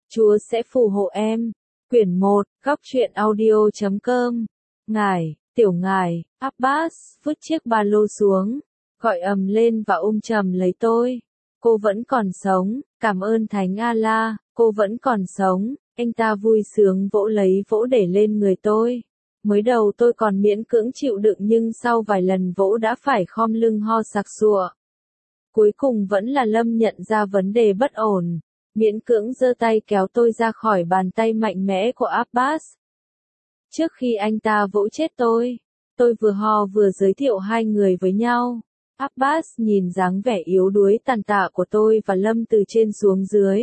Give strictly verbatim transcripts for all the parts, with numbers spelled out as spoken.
Chúa sẽ phù hộ em. Quyển một, góc truyện audio chấm com. Ngài, tiểu ngài, Abbas, vứt chiếc ba lô xuống, gọi ầm lên và ôm chầm lấy tôi. Cô vẫn còn sống, cảm ơn Thánh Allah, cô vẫn còn sống. Anh ta vui sướng vỗ lấy vỗ để lên người tôi. Mới đầu tôi còn miễn cưỡng chịu đựng nhưng sau vài lần vỗ đã phải khom lưng ho sặc sụa. Cuối cùng vẫn là Lâm nhận ra vấn đề bất ổn, miễn cưỡng giơ tay kéo tôi ra khỏi bàn tay mạnh mẽ của Abbas. Trước khi anh ta vỗ chết tôi, tôi vừa ho vừa giới thiệu hai người với nhau. Abbas nhìn dáng vẻ yếu đuối tàn tạ của tôi và Lâm từ trên xuống dưới.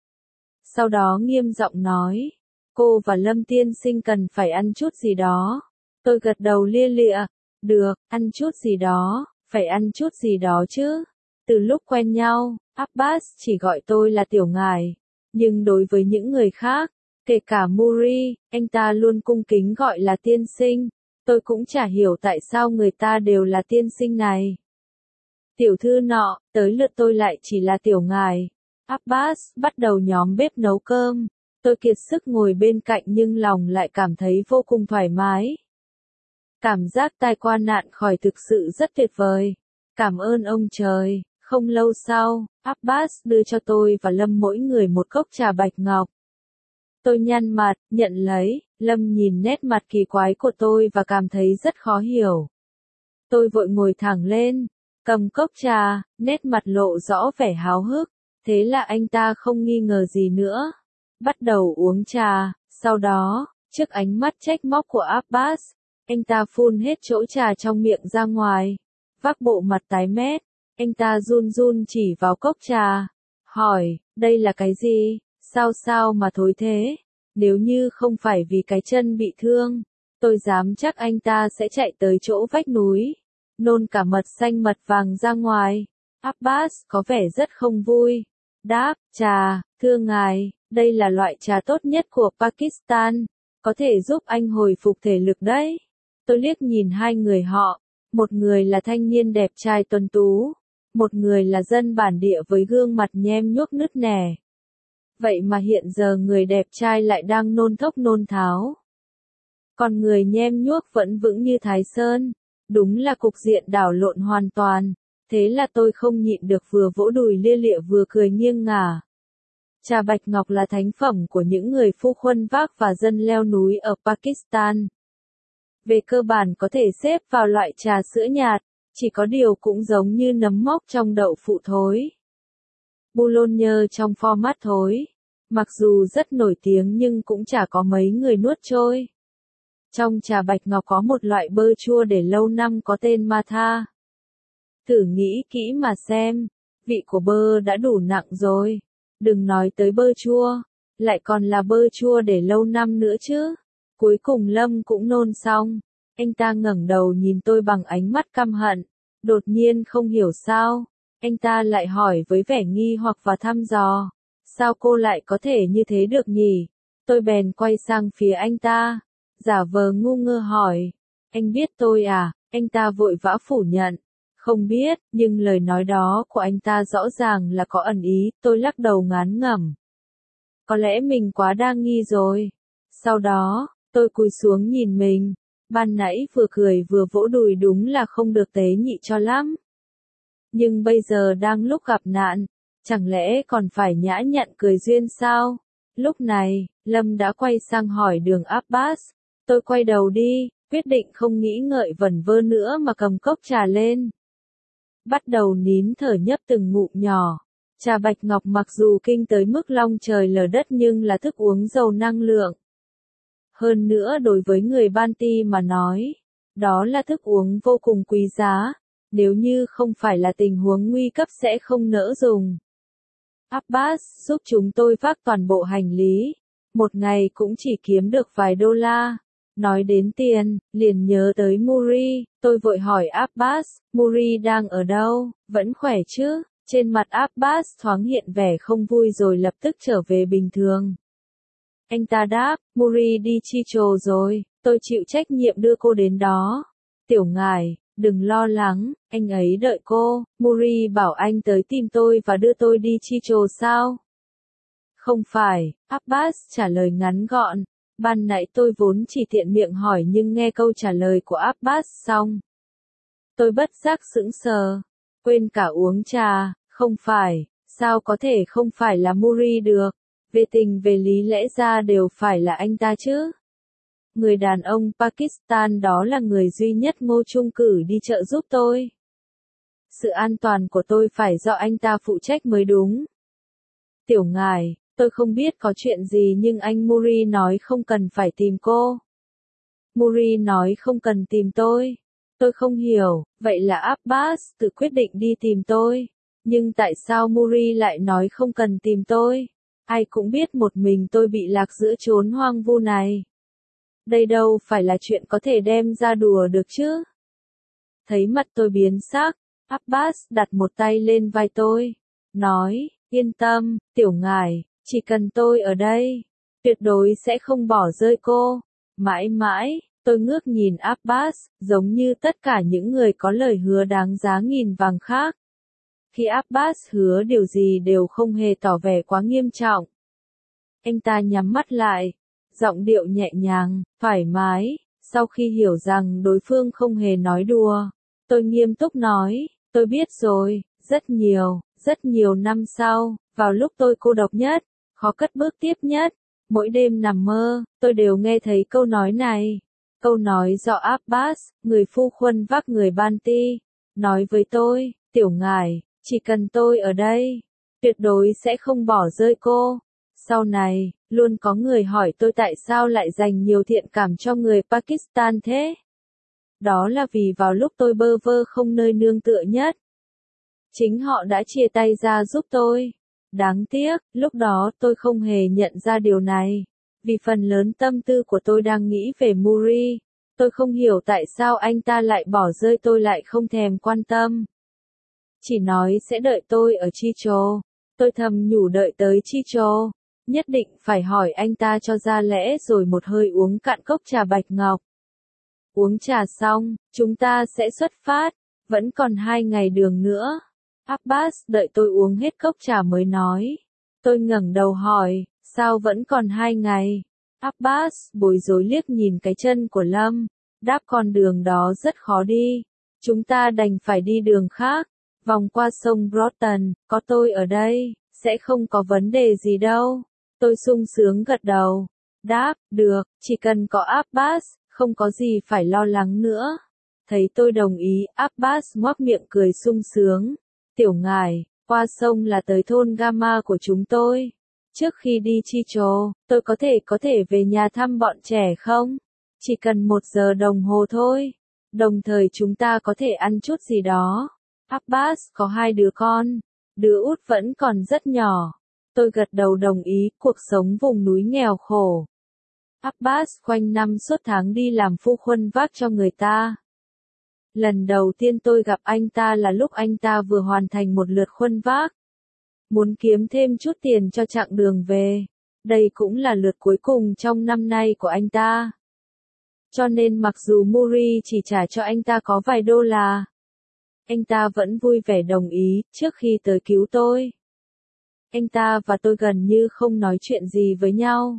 Sau đó nghiêm giọng nói, cô và Lâm tiên sinh cần phải ăn chút gì đó. Tôi gật đầu lia lịa, được, ăn chút gì đó, phải ăn chút gì đó chứ. Từ lúc quen nhau, Abbas chỉ gọi tôi là tiểu ngài, nhưng đối với những người khác, kể cả Muri, anh ta luôn cung kính gọi là tiên sinh. Tôi cũng chả hiểu tại sao người ta đều là tiên sinh này. Tiểu thư nọ, tới lượt tôi lại chỉ là tiểu ngài. Abbas bắt đầu nhóm bếp nấu cơm. Tôi kiệt sức ngồi bên cạnh nhưng lòng lại cảm thấy vô cùng thoải mái. Cảm giác tai qua nạn khỏi thực sự rất tuyệt vời. Cảm ơn ông trời. Không lâu sau, Abbas đưa cho tôi và Lâm mỗi người một cốc trà bạch ngọc. Tôi nhăn mặt, nhận lấy. Lâm nhìn nét mặt kỳ quái của tôi và cảm thấy rất khó hiểu. Tôi vội ngồi thẳng lên, cầm cốc trà, nét mặt lộ rõ vẻ háo hức. Thế là anh ta không nghi ngờ gì nữa. Bắt đầu uống trà, sau đó, trước ánh mắt trách móc của Abbas, anh ta phun hết chỗ trà trong miệng ra ngoài. Vác bộ mặt tái mét, anh ta run run chỉ vào cốc trà, hỏi, đây là cái gì, sao sao mà thối thế? Nếu như không phải vì cái chân bị thương, tôi dám chắc anh ta sẽ chạy tới chỗ vách núi, nôn cả mật xanh mật vàng ra ngoài. Abbas có vẻ rất không vui. Đáp, trà, thưa ngài, đây là loại trà tốt nhất của Pakistan, có thể giúp anh hồi phục thể lực đấy. Tôi liếc nhìn hai người họ, một người là thanh niên đẹp trai tuấn tú, một người là dân bản địa với gương mặt nhem nhuốc nứt nẻ. Vậy mà hiện giờ người đẹp trai lại đang nôn thốc nôn tháo. Còn người nhem nhuốc vẫn vững như Thái Sơn. Đúng là cục diện đảo lộn hoàn toàn. Thế là tôi không nhịn được vừa vỗ đùi lia lịa vừa cười nghiêng ngả. Trà bạch ngọc là thánh phẩm của những người phu khuân vác và dân leo núi ở Pakistan. Về cơ bản có thể xếp vào loại trà sữa nhạt, chỉ có điều cũng giống như nấm mốc trong đậu phụ thối. Boulogne trong format thối, mặc dù rất nổi tiếng nhưng cũng chả có mấy người nuốt trôi. Trong trà bạch ngọc có một loại bơ chua để lâu năm có tên Matha. Thử nghĩ kỹ mà xem, vị của bơ đã đủ nặng rồi, đừng nói tới bơ chua, lại còn là bơ chua để lâu năm nữa chứ. Cuối cùng Lâm cũng nôn xong, anh ta ngẩng đầu nhìn tôi bằng ánh mắt căm hận, đột nhiên không hiểu sao, anh ta lại hỏi với vẻ nghi hoặc và thăm dò, sao cô lại có thể như thế được nhỉ? Tôi bèn quay sang phía anh ta, giả vờ ngu ngơ hỏi, anh biết tôi à? Anh ta vội vã phủ nhận, không biết, nhưng lời nói đó của anh ta rõ ràng là có ẩn ý. Tôi lắc đầu ngán ngẩm. Có lẽ mình quá đa nghi rồi. Sau đó, tôi cúi xuống nhìn mình, ban nãy vừa cười vừa vỗ đùi đúng là không được tế nhị cho lắm. Nhưng bây giờ đang lúc gặp nạn, chẳng lẽ còn phải nhã nhặn cười duyên sao? Lúc này, Lâm đã quay sang hỏi đường Abbas. Tôi quay đầu đi, quyết định không nghĩ ngợi vẩn vơ nữa mà cầm cốc trà lên. Bắt đầu nín thở nhấp từng ngụm nhỏ. Trà bạch ngọc mặc dù kinh tới mức long trời lở đất nhưng là thức uống giàu năng lượng. Hơn nữa đối với người Banti mà nói, đó là thức uống vô cùng quý giá, nếu như không phải là tình huống nguy cấp sẽ không nỡ dùng. Abbas giúp chúng tôi vác toàn bộ hành lý, một ngày cũng chỉ kiếm được vài đô la. Nói đến tiền, liền nhớ tới Muri, tôi vội hỏi Abbas, Muri đang ở đâu, vẫn khỏe chứ? Trên mặt Abbas thoáng hiện vẻ không vui rồi lập tức trở về bình thường. Anh ta đáp, Muri đi Chicho rồi, tôi chịu trách nhiệm đưa cô đến đó. Tiểu ngài, đừng lo lắng, anh ấy đợi cô. Muri bảo anh tới tìm tôi và đưa tôi đi Chicho sao? Không phải, Abbas trả lời ngắn gọn. Ban nãy tôi vốn chỉ tiện miệng hỏi nhưng nghe câu trả lời của Abbas xong. Tôi bất giác sững sờ, quên cả uống trà, không phải, sao có thể không phải là Muri được, về tình về lý lẽ ra đều phải là anh ta chứ. Người đàn ông Pakistan đó là người duy nhất Ngô Trung cử đi trợ giúp tôi. Sự an toàn của tôi phải do anh ta phụ trách mới đúng. Tiểu ngài, tôi không biết có chuyện gì nhưng anh Muri nói không cần phải tìm cô. Muri nói không cần tìm tôi. Tôi không hiểu, vậy là Abbas tự quyết định đi tìm tôi. Nhưng tại sao Muri lại nói không cần tìm tôi? Ai cũng biết một mình tôi bị lạc giữa chốn hoang vu này. Đây đâu phải là chuyện có thể đem ra đùa được chứ. Thấy mặt tôi biến sắc, Abbas đặt một tay lên vai tôi. Nói, yên tâm, tiểu ngài, chỉ cần tôi ở đây, tuyệt đối sẽ không bỏ rơi cô. Mãi mãi, tôi ngước nhìn Abbas, giống như tất cả những người có lời hứa đáng giá nghìn vàng khác. Khi Abbas hứa điều gì đều không hề tỏ vẻ quá nghiêm trọng. Anh ta nhắm mắt lại, giọng điệu nhẹ nhàng, thoải mái, sau khi hiểu rằng đối phương không hề nói đùa. Tôi nghiêm túc nói, tôi biết rồi, rất nhiều, rất nhiều năm sau, vào lúc tôi cô độc nhất, khó cất bước tiếp nhất, mỗi đêm nằm mơ, tôi đều nghe thấy câu nói này. Câu nói do Abbas, người phu khuân vác người Banti, nói với tôi, tiểu ngài, chỉ cần tôi ở đây, tuyệt đối sẽ không bỏ rơi cô. Sau này, luôn có người hỏi tôi tại sao lại dành nhiều thiện cảm cho người Pakistan thế. Đó là vì vào lúc tôi bơ vơ không nơi nương tựa nhất, chính họ đã chia tay ra giúp tôi. Đáng tiếc, lúc đó tôi không hề nhận ra điều này. Vì phần lớn tâm tư của tôi đang nghĩ về Muri. Tôi không hiểu tại sao anh ta lại bỏ rơi tôi lại không thèm quan tâm. Chỉ nói sẽ đợi tôi ở Chicho. Tôi thầm nhủ đợi tới Chicho. Nhất định phải hỏi anh ta cho ra lẽ rồi một hơi uống cạn cốc trà bạch ngọc. Uống trà xong, chúng ta sẽ xuất phát. Vẫn còn hai ngày đường nữa. Abbas đợi tôi uống hết cốc trà mới nói. Tôi ngẩng đầu hỏi, sao vẫn còn hai ngày? Abbas bối rối liếc nhìn cái chân của Lâm. Đáp con đường đó rất khó đi. Chúng ta đành phải đi đường khác. Vòng qua sông Broughton, có tôi ở đây, sẽ không có vấn đề gì đâu. Tôi sung sướng gật đầu. Đáp, được, chỉ cần có Abbas, không có gì phải lo lắng nữa. Thấy tôi đồng ý, Abbas ngoác miệng cười sung sướng. Tiểu ngài, qua sông là tới thôn Gama của chúng tôi. Trước khi đi Chicho, tôi có thể có thể về nhà thăm bọn trẻ không? Chỉ cần một giờ đồng hồ thôi. Đồng thời chúng ta có thể ăn chút gì đó. Abbas có hai đứa con. Đứa út vẫn còn rất nhỏ. Tôi gật đầu đồng ý, cuộc sống vùng núi nghèo khổ. Abbas quanh năm suốt tháng đi làm phu khuân vác cho người ta. Lần đầu tiên tôi gặp anh ta là lúc anh ta vừa hoàn thành một lượt khuân vác. Muốn kiếm thêm chút tiền cho chặng đường về. Đây cũng là lượt cuối cùng trong năm nay của anh ta. Cho nên mặc dù Muri chỉ trả cho anh ta có vài đô la, anh ta vẫn vui vẻ đồng ý trước khi tới cứu tôi. Anh ta và tôi gần như không nói chuyện gì với nhau.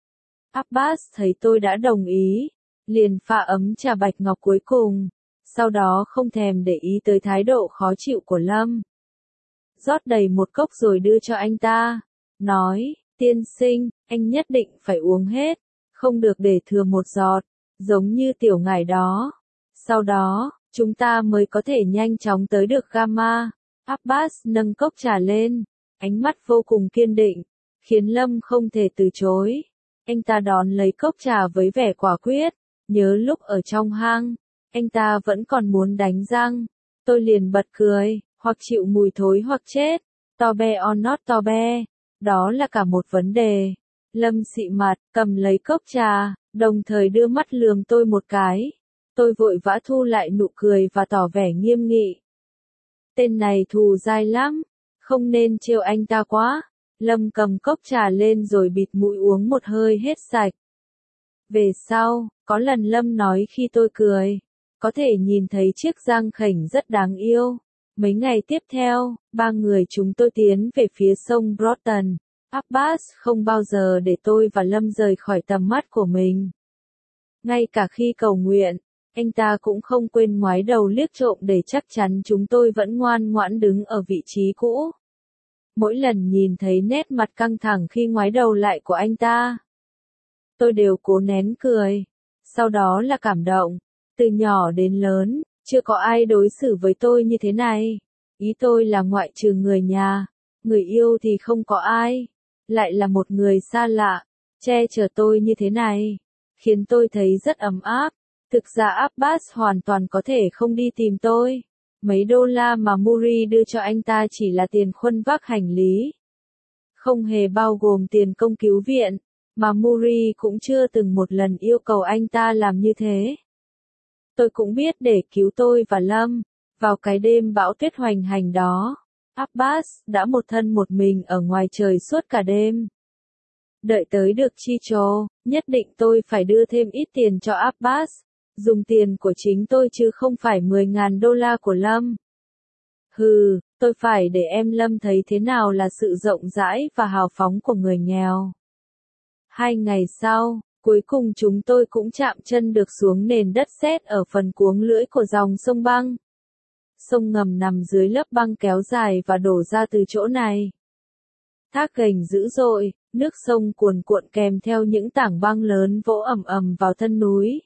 Abbas thấy tôi đã đồng ý, liền pha ấm trà bạch ngọc cuối cùng, sau đó không thèm để ý tới thái độ khó chịu của Lâm. Rót đầy một cốc rồi đưa cho anh ta, nói, tiên sinh, anh nhất định phải uống hết, không được để thừa một giọt, giống như tiểu ngải đó. Sau đó, chúng ta mới có thể nhanh chóng tới được Gama. Abbas nâng cốc trà lên, ánh mắt vô cùng kiên định, khiến Lâm không thể từ chối. Anh ta đón lấy cốc trà với vẻ quả quyết, nhớ lúc ở trong hang, anh ta vẫn còn muốn đánh răng. Tôi liền bật cười, hoặc chịu mùi thối hoặc chết, to be or not to be, đó là cả một vấn đề. Lâm xị mặt, cầm lấy cốc trà, đồng thời đưa mắt lườm tôi một cái. Tôi vội vã thu lại nụ cười và tỏ vẻ nghiêm nghị. Tên này thù dai lắm, không nên trêu anh ta quá. Lâm cầm cốc trà lên rồi bịt mũi uống một hơi hết sạch. Về sau, có lần Lâm nói khi tôi cười, có thể nhìn thấy chiếc răng khểnh rất đáng yêu. Mấy ngày tiếp theo, ba người chúng tôi tiến về phía sông Broughton. Abbas không bao giờ để tôi và Lâm rời khỏi tầm mắt của mình. Ngay cả khi cầu nguyện, anh ta cũng không quên ngoái đầu liếc trộm để chắc chắn chúng tôi vẫn ngoan ngoãn đứng ở vị trí cũ. Mỗi lần nhìn thấy nét mặt căng thẳng khi ngoái đầu lại của anh ta, tôi đều cố nén cười. Sau đó là cảm động. Từ nhỏ đến lớn, chưa có ai đối xử với tôi như thế này. Ý tôi là ngoại trừ người nhà, người yêu thì không có ai. Lại là một người xa lạ, che chở tôi như thế này, khiến tôi thấy rất ấm áp. Thực ra Abbas hoàn toàn có thể không đi tìm tôi. Mấy đô la mà Muri đưa cho anh ta chỉ là tiền khuân vác hành lý, không hề bao gồm tiền công cứu viện, mà Muri cũng chưa từng một lần yêu cầu anh ta làm như thế. Tôi cũng biết để cứu tôi và Lâm, vào cái đêm bão tuyết hoành hành đó, Abbas đã một thân một mình ở ngoài trời suốt cả đêm. Đợi tới được Chicho, nhất định tôi phải đưa thêm ít tiền cho Abbas, dùng tiền của chính tôi chứ không phải mười ngàn đô la của Lâm. Hừ, tôi phải để em Lâm thấy thế nào là sự rộng rãi và hào phóng của người nghèo. Hai ngày sau, cuối cùng chúng tôi cũng chạm chân được xuống nền đất sét ở phần cuống lưỡi của dòng sông băng. Sông ngầm nằm dưới lớp băng kéo dài và đổ ra từ chỗ này. Thác gành dữ dội, nước sông cuồn cuộn kèm theo những tảng băng lớn vỗ ầm ầm vào thân núi.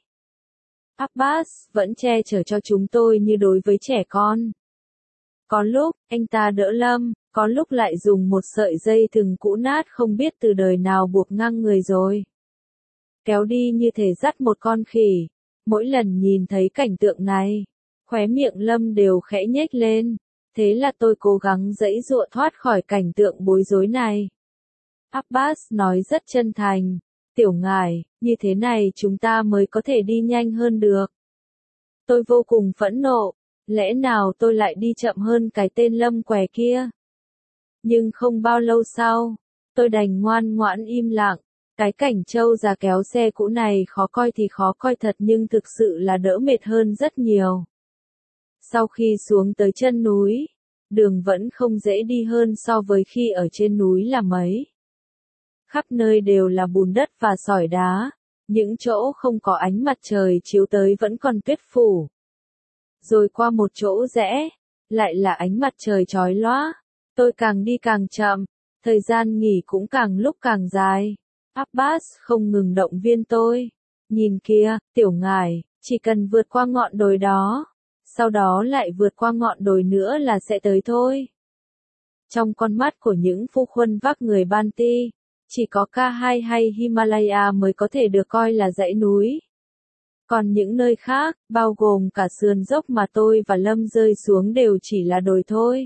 Abbas vẫn che chở cho chúng tôi như đối với trẻ con. Có lúc, anh ta đỡ Lâm, có lúc lại dùng một sợi dây thừng cũ nát không biết từ đời nào buộc ngang người rồi kéo đi như thể dắt một con khỉ. Mỗi lần nhìn thấy cảnh tượng này, khóe miệng Lâm đều khẽ nhếch lên. Thế là tôi cố gắng giãy giụa thoát khỏi cảnh tượng bối rối này. Abbas nói rất chân thành, tiểu ngải, như thế này chúng ta mới có thể đi nhanh hơn được. Tôi vô cùng phẫn nộ, lẽ nào tôi lại đi chậm hơn cái tên Lâm què kia? Nhưng không bao lâu sau, tôi đành ngoan ngoãn im lặng. Cái cảnh trâu già kéo xe cũ này khó coi thì khó coi thật nhưng thực sự là đỡ mệt hơn rất nhiều. Sau khi xuống tới chân núi, đường vẫn không dễ đi hơn so với khi ở trên núi là mấy. Khắp nơi đều là bùn đất và sỏi đá, những chỗ không có ánh mặt trời chiếu tới vẫn còn tuyết phủ. Rồi qua một chỗ rẽ, lại là ánh mặt trời chói lóa. Tôi càng đi càng chậm, thời gian nghỉ cũng càng lúc càng dài. Abbas không ngừng động viên tôi. Nhìn kìa, tiểu ngải, chỉ cần vượt qua ngọn đồi đó, sau đó lại vượt qua ngọn đồi nữa là sẽ tới thôi. Trong con mắt của những phu khuân vác người Banti, chỉ có K hai hay Himalaya mới có thể được coi là dãy núi. Còn những nơi khác, bao gồm cả sườn dốc mà tôi và Lâm rơi xuống đều chỉ là đồi thôi.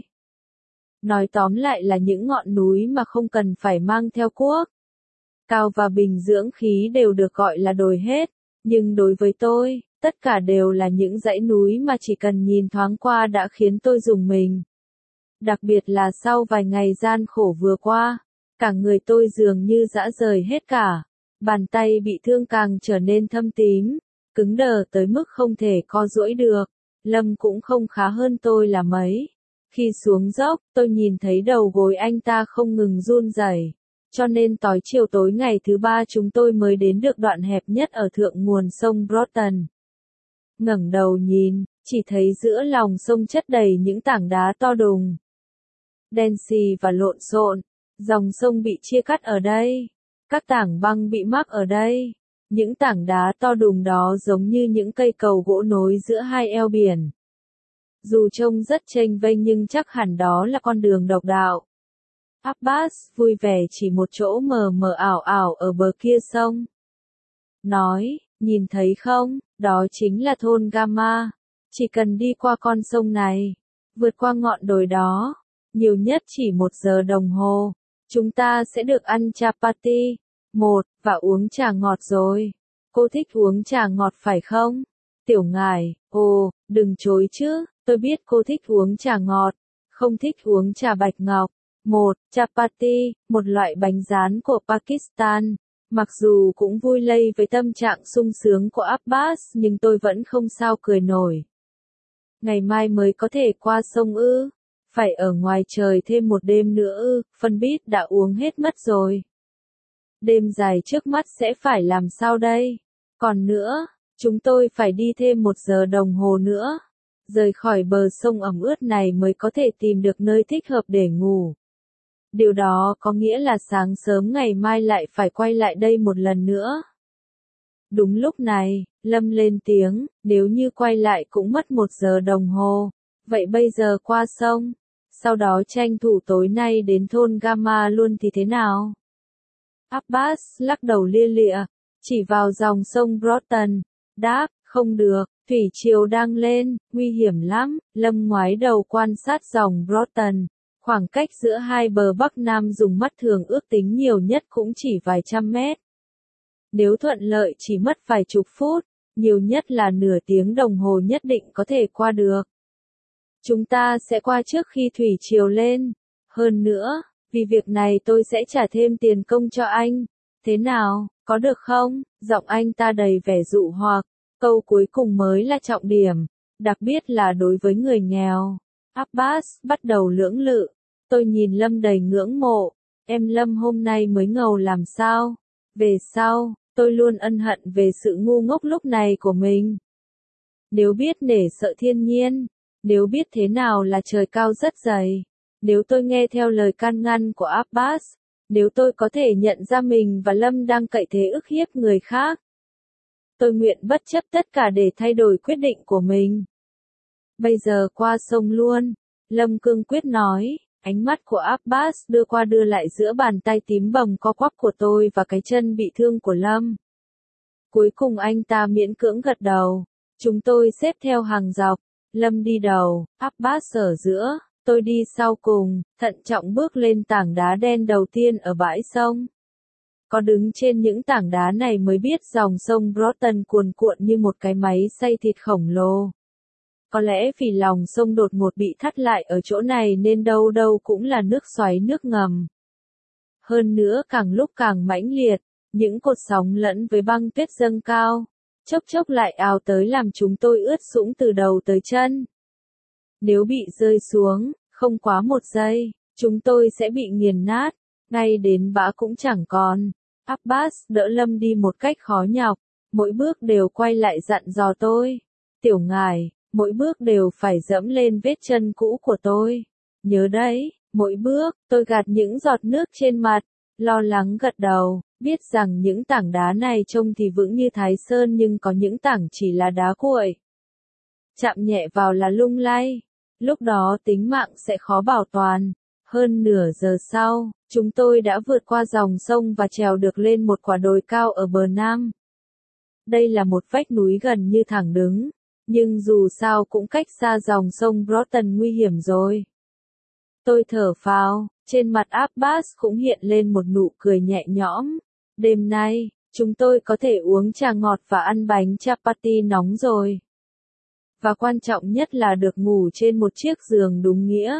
Nói tóm lại là những ngọn núi mà không cần phải mang theo cuốc. Cao và bình dưỡng khí đều được gọi là đồi hết, nhưng đối với tôi, tất cả đều là những dãy núi mà chỉ cần nhìn thoáng qua đã khiến tôi rùng mình. Đặc biệt là sau vài ngày gian khổ vừa qua, cả người tôi dường như rã rời hết cả, bàn tay bị thương càng trở nên thâm tím, cứng đờ tới mức không thể co duỗi được. Lâm cũng không khá hơn tôi là mấy. Khi xuống dốc, tôi nhìn thấy đầu gối anh ta không ngừng run rẩy. Cho nên tối chiều tối ngày thứ ba chúng tôi mới đến được đoạn hẹp nhất ở thượng nguồn sông Broughton. Ngẩng đầu nhìn, chỉ thấy giữa lòng sông chất đầy những tảng đá to đùng, đen xì và lộn xộn. Dòng sông bị chia cắt ở đây, các tảng băng bị mắc ở đây. Những tảng đá to đùng đó giống như những cây cầu gỗ nối giữa hai eo biển. Dù trông rất chênh vênh nhưng chắc hẳn đó là con đường độc đạo. Abbas vui vẻ chỉ một chỗ mờ mờ ảo ảo ở bờ kia sông. Nói, nhìn thấy không, đó chính là thôn Gama. Chỉ cần đi qua con sông này, vượt qua ngọn đồi đó, nhiều nhất chỉ một giờ đồng hồ, chúng ta sẽ được ăn chapati, một, và uống trà ngọt rồi. Cô thích uống trà ngọt phải không? Tiểu ngải, ồ, đừng chối chứ, tôi biết cô thích uống trà ngọt, không thích uống trà bạch ngọc. Một, chapati, một loại bánh rán của Pakistan. Mặc dù cũng vui lây với tâm trạng sung sướng của Abbas nhưng tôi vẫn không sao cười nổi. Ngày mai mới có thể qua sông ư? Phải ở ngoài trời thêm một đêm nữa ư, phân bít đã uống hết mất rồi. Đêm dài trước mắt sẽ phải làm sao đây? Còn nữa, chúng tôi phải đi thêm một giờ đồng hồ nữa. Rời khỏi bờ sông ẩm ướt này mới có thể tìm được nơi thích hợp để ngủ. Điều đó có nghĩa là sáng sớm ngày mai lại phải quay lại đây một lần nữa. Đúng lúc này, Lâm lên tiếng, nếu như quay lại cũng mất một giờ đồng hồ. Vậy bây giờ qua sông, sau đó tranh thủ tối nay đến thôn Gamma luôn thì thế nào? Abbas lắc đầu lia lịa, chỉ vào dòng sông Broton, đáp, không được, thủy triều đang lên, nguy hiểm lắm. Lâm ngoái đầu quan sát dòng Broton, khoảng cách giữa hai bờ Bắc Nam dùng mắt thường ước tính nhiều nhất cũng chỉ vài trăm mét. Nếu thuận lợi chỉ mất vài chục phút, nhiều nhất là nửa tiếng đồng hồ nhất định có thể qua được. Chúng ta sẽ qua trước khi thủy triều lên. Hơn nữa, vì việc này tôi sẽ trả thêm tiền công cho anh. Thế nào, có được không? Giọng anh ta đầy vẻ dụ hoặc. Câu cuối cùng mới là trọng điểm, đặc biệt là đối với người nghèo. Abbas bắt đầu lưỡng lự. Tôi nhìn Lâm đầy ngưỡng mộ. Em Lâm hôm nay mới ngầu làm sao? Về sau, tôi luôn ân hận về sự ngu ngốc lúc này của mình. Nếu biết nể sợ thiên nhiên, nếu biết thế nào là trời cao rất dày, nếu tôi nghe theo lời can ngăn của Abbas, nếu tôi có thể nhận ra mình và Lâm đang cậy thế ức hiếp người khác, tôi nguyện bất chấp tất cả để thay đổi quyết định của mình. Bây giờ qua sông luôn, Lâm cương quyết nói, ánh mắt của Abbas đưa qua đưa lại giữa bàn tay tím bầm co quắp của tôi và cái chân bị thương của Lâm. Cuối cùng anh ta miễn cưỡng gật đầu, chúng tôi xếp theo hàng dọc, Lâm đi đầu, Abbas ở giữa, tôi đi sau cùng, thận trọng bước lên tảng đá đen đầu tiên ở bãi sông. Có đứng trên những tảng đá này mới biết dòng sông Broton cuồn cuộn như một cái máy xay thịt khổng lồ. Có lẽ vì lòng sông đột ngột bị thắt lại ở chỗ này nên đâu đâu cũng là nước xoáy nước ngầm. Hơn nữa càng lúc càng mãnh liệt, những cột sóng lẫn với băng tuyết dâng cao, chốc chốc lại ào tới làm chúng tôi ướt sũng từ đầu tới chân. Nếu bị rơi xuống, không quá một giây, chúng tôi sẽ bị nghiền nát, ngay đến bã cũng chẳng còn. Abbas đỡ Lâm đi một cách khó nhọc, mỗi bước đều quay lại dặn dò tôi. Tiểu ngài, mỗi bước đều phải dẫm lên vết chân cũ của tôi. Nhớ đấy, mỗi bước, tôi gạt những giọt nước trên mặt, lo lắng gật đầu, biết rằng những tảng đá này trông thì vững như Thái Sơn nhưng có những tảng chỉ là đá cuội. Chạm nhẹ vào là lung lay, lúc đó tính mạng sẽ khó bảo toàn. Hơn nửa giờ sau, chúng tôi đã vượt qua dòng sông và trèo được lên một quả đồi cao ở bờ nam. Đây là một vách núi gần như thẳng đứng, nhưng dù sao cũng cách xa dòng sông Broton nguy hiểm rồi. Tôi thở phào, trên mặt Abbas cũng hiện lên một nụ cười nhẹ nhõm. Đêm nay, chúng tôi có thể uống trà ngọt và ăn bánh chapati nóng rồi. Và quan trọng nhất là được ngủ trên một chiếc giường đúng nghĩa.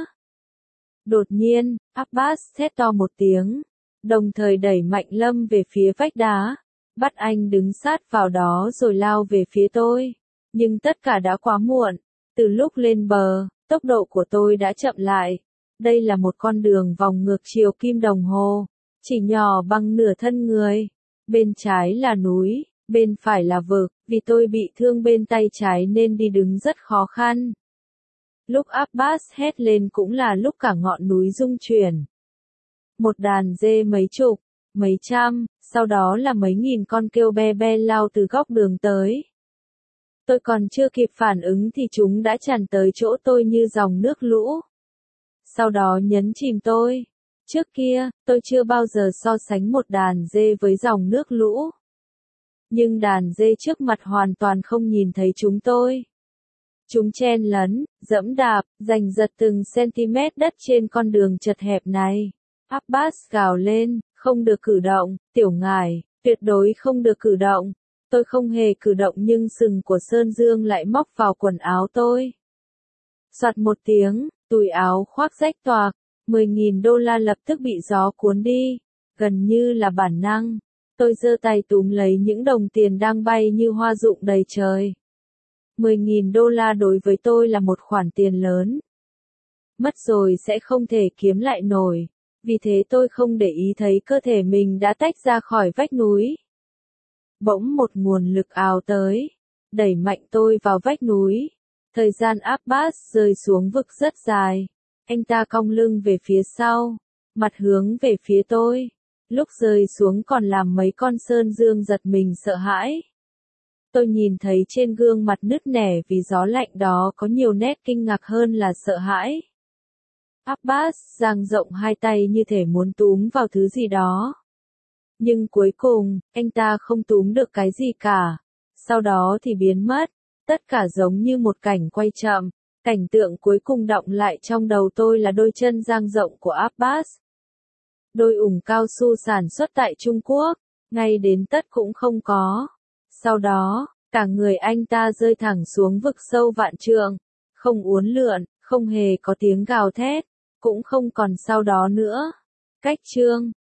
Đột nhiên, Abbas thét to một tiếng, đồng thời đẩy mạnh Lâm về phía vách đá, bắt anh đứng sát vào đó rồi lao về phía tôi. Nhưng tất cả đã quá muộn, từ lúc lên bờ, tốc độ của tôi đã chậm lại. Đây là một con đường vòng ngược chiều kim đồng hồ, chỉ nhỏ bằng nửa thân người. Bên trái là núi, bên phải là vực, vì tôi bị thương bên tay trái nên đi đứng rất khó khăn. Lúc Abbas hét lên cũng là lúc cả ngọn núi rung chuyển. Một đàn dê mấy chục, mấy trăm, sau đó là mấy nghìn con kêu be be lao từ góc đường tới. Tôi còn chưa kịp phản ứng thì chúng đã tràn tới chỗ tôi như dòng nước lũ. Sau đó nhấn chìm tôi. Trước kia, tôi chưa bao giờ so sánh một đàn dê với dòng nước lũ. Nhưng đàn dê trước mặt hoàn toàn không nhìn thấy chúng tôi. Chúng chen lấn, dẫm đạp, giành giật từng cm đất trên con đường chật hẹp này. Abbas gào lên, không được cử động, tiểu ngài, tuyệt đối không được cử động. Tôi không hề cử động nhưng sừng của Sơn Dương lại móc vào quần áo tôi. Soạt một tiếng, túi áo khoác rách toạc, mười nghìn đô la lập tức bị gió cuốn đi, gần như là bản năng. Tôi giơ tay túm lấy những đồng tiền đang bay như hoa rụng đầy trời. mười nghìn đô la đối với tôi là một khoản tiền lớn. mất rồi sẽ không thể kiếm lại nổi. Vì thế tôi không để ý thấy cơ thể mình đã tách ra khỏi vách núi. Bỗng một nguồn lực ào tới, đẩy mạnh tôi vào vách núi. Thời gian Abbas rơi xuống vực rất dài. Anh ta cong lưng về phía sau, mặt hướng về phía tôi. Lúc rơi xuống còn làm mấy con sơn dương giật mình sợ hãi. Tôi nhìn thấy trên gương mặt nứt nẻ vì gió lạnh đó có nhiều nét kinh ngạc hơn là sợ hãi. Abbas dang rộng hai tay như thể muốn túm vào thứ gì đó. Nhưng cuối cùng, anh ta không túm được cái gì cả. Sau đó thì biến mất. Tất cả giống như một cảnh quay chậm. Cảnh tượng cuối cùng đọng lại trong đầu tôi là đôi chân dang rộng của Abbas. Đôi ủng cao su sản xuất tại Trung Quốc, ngay đến tất cũng không có. Sau đó, cả người anh ta rơi thẳng xuống vực sâu vạn trượng. Không uốn lượn, không hề có tiếng gào thét, cũng không còn sau đó nữa. Cách chương